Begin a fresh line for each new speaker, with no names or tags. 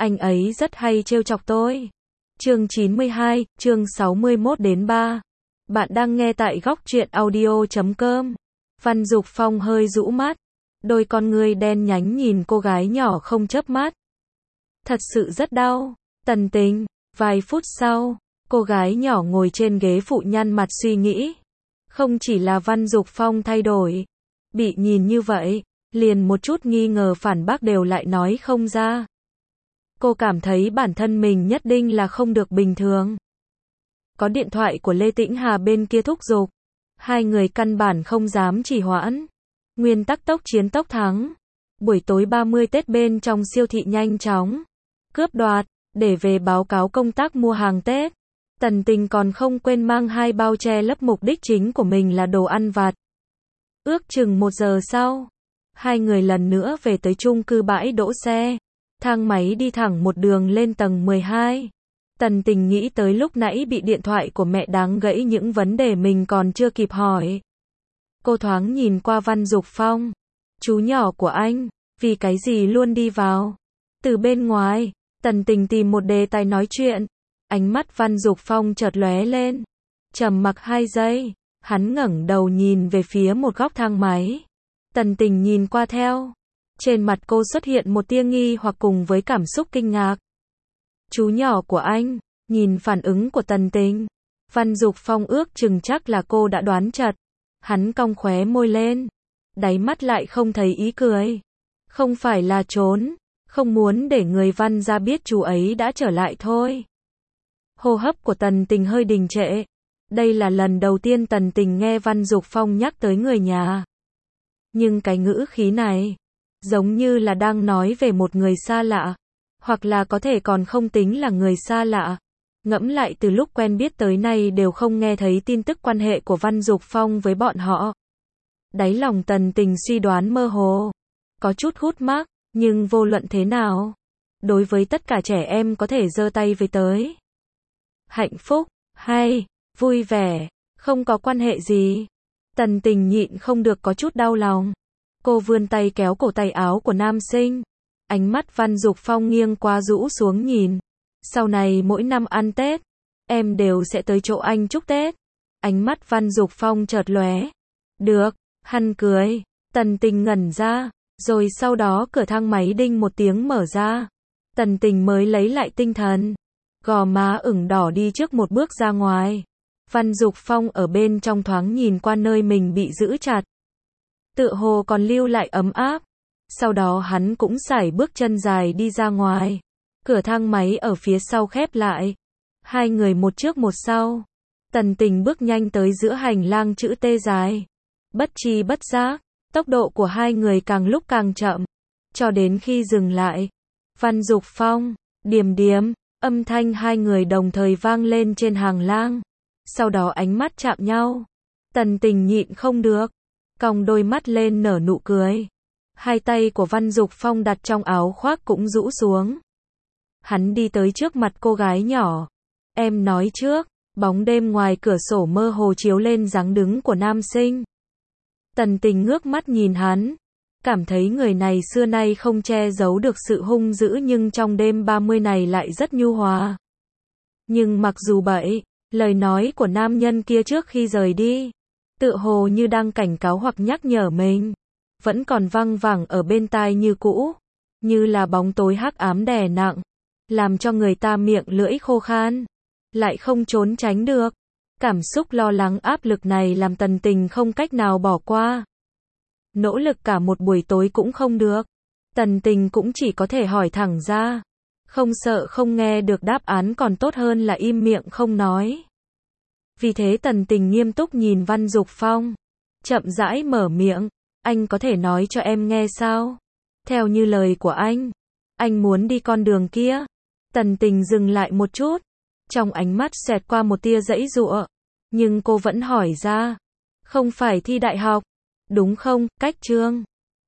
anh ấy rất hay trêu chọc tôi. Chương 92, chương 61 đến 3. Bạn đang nghe tại góc truyện audio.com. Văn Dục Phong hơi rũ mắt, đôi con ngươi đen nhánh nhìn cô gái nhỏ không chớp mắt. Thật sự rất đau. Tần Tình. Vài phút sau, cô gái nhỏ ngồi trên ghế phụ nhăn mặt suy nghĩ. Không chỉ là Văn Dục Phong thay đổi, bị nhìn như vậy, liền một chút nghi ngờ phản bác đều lại nói không ra. Cô cảm thấy bản thân mình nhất định là không được bình thường. Có điện thoại của Lê Tĩnh Hà bên kia thúc giục, hai người căn bản không dám trì hoãn. Nguyên tắc tốc chiến tốc thắng. Buổi tối 30 Tết bên trong siêu thị nhanh chóng cướp đoạt, để về báo cáo công tác mua hàng Tết. Tần Tình còn không quên mang 2 bao che lấp mục đích chính của mình là đồ ăn vặt. Ước chừng 1 giờ sau, hai người lần nữa về tới chung cư bãi đỗ xe. Thang máy đi thẳng một đường lên tầng 12. Tần Tình nghĩ tới lúc nãy bị điện thoại của mẹ đáng gãy những vấn đề mình còn chưa kịp hỏi. Cô thoáng nhìn qua Văn Dục Phong. Chú nhỏ của anh, vì cái gì luôn đi vào? Từ bên ngoài, Tần Tình tìm một đề tài nói chuyện. Ánh mắt Văn Dục Phong chợt lóe lên. Trầm mặc 2 giây, hắn ngẩng đầu nhìn về phía một góc thang máy. Tần Tình nhìn qua theo. Trên mặt cô xuất hiện một tia nghi hoặc cùng với cảm xúc kinh ngạc. Chú nhỏ của anh. Nhìn phản ứng của Tần Tình, Văn Dục Phong ước chừng chắc là cô đã đoán chật. Hắn cong khóe môi lên, đáy mắt lại không thấy ý cười. Không phải là trốn, không muốn để người Văn gia biết chú ấy đã trở lại thôi. Hô hấp của Tần Tình hơi đình trệ. Đây là lần đầu tiên Tần Tình nghe Văn Dục Phong nhắc tới người nhà. Nhưng cái ngữ khí này, giống như là đang nói về một người xa lạ. Hoặc là có thể còn không tính là người xa lạ. Ngẫm lại từ lúc quen biết tới nay đều không nghe thấy tin tức quan hệ của Văn Dục Phong với bọn họ. Đáy lòng Tần Tình suy đoán mơ hồ. Có chút hút mắc, nhưng vô luận thế nào, đối với tất cả trẻ em có thể giơ tay với tới. Hạnh phúc, hay, vui vẻ, không có quan hệ gì. Tần Tình nhịn không được có chút đau lòng. Cô vươn tay kéo cổ tay áo của nam sinh. Ánh mắt Văn Dục Phong nghiêng qua rũ xuống nhìn. Sau này mỗi năm ăn Tết, em đều sẽ tới chỗ anh chúc Tết. Ánh mắt Văn Dục Phong chợt lóe. Được, hắn cười. Tần Tình ngẩn ra, rồi sau đó cửa thang máy đinh một tiếng mở ra. Tần Tình mới lấy lại tinh thần. Gò má ửng đỏ đi trước một bước ra ngoài. Văn Dục Phong ở bên trong thoáng nhìn qua nơi mình bị giữ chặt. Tựa hồ còn lưu lại ấm áp. Sau đó hắn cũng sải bước chân dài đi ra ngoài. Cửa thang máy ở phía sau khép lại. Hai người một trước một sau. Tần Tình bước nhanh tới giữa hành lang chữ T dài. Bất tri bất giác, tốc độ của hai người càng lúc càng chậm. Cho đến khi dừng lại. Văn Dục Phong, Điềm Điềm, âm thanh hai người đồng thời vang lên trên hành lang. Sau đó ánh mắt chạm nhau. Tần Tình nhịn không được, cong đôi mắt lên nở nụ cười. Hai tay của Văn Dục Phong đặt trong áo khoác cũng rũ xuống. Hắn đi tới trước mặt cô gái nhỏ. Em nói trước. Bóng đêm ngoài cửa sổ mơ hồ chiếu lên dáng đứng của nam sinh. Tần Tình ngước mắt nhìn hắn. Cảm thấy người này xưa nay không che giấu được sự hung dữ nhưng trong đêm 30 này lại rất nhu hòa. Nhưng mặc dù vậy, lời nói của nam nhân kia trước khi rời đi, tựa hồ như đang cảnh cáo hoặc nhắc nhở mình, vẫn còn văng vẳng ở bên tai như cũ, như là bóng tối hắc ám đè nặng, làm cho người ta miệng lưỡi khô khan, lại không trốn tránh được. Cảm xúc lo lắng áp lực này làm Tần Tình không cách nào bỏ qua. Nỗ lực cả một buổi tối cũng không được. Tần Tình cũng chỉ có thể hỏi thẳng ra. Không sợ không nghe được đáp án còn tốt hơn là im miệng không nói. Vì thế Tần Tình nghiêm túc nhìn Văn Dục Phong. Chậm rãi mở miệng. Anh có thể nói cho em nghe sao? Theo như lời của anh muốn đi con đường kia. Tần Tình dừng lại một chút. Trong ánh mắt xẹt qua một tia giãy giụa. Nhưng cô vẫn hỏi ra. Không phải thi đại học, đúng không, cách chương.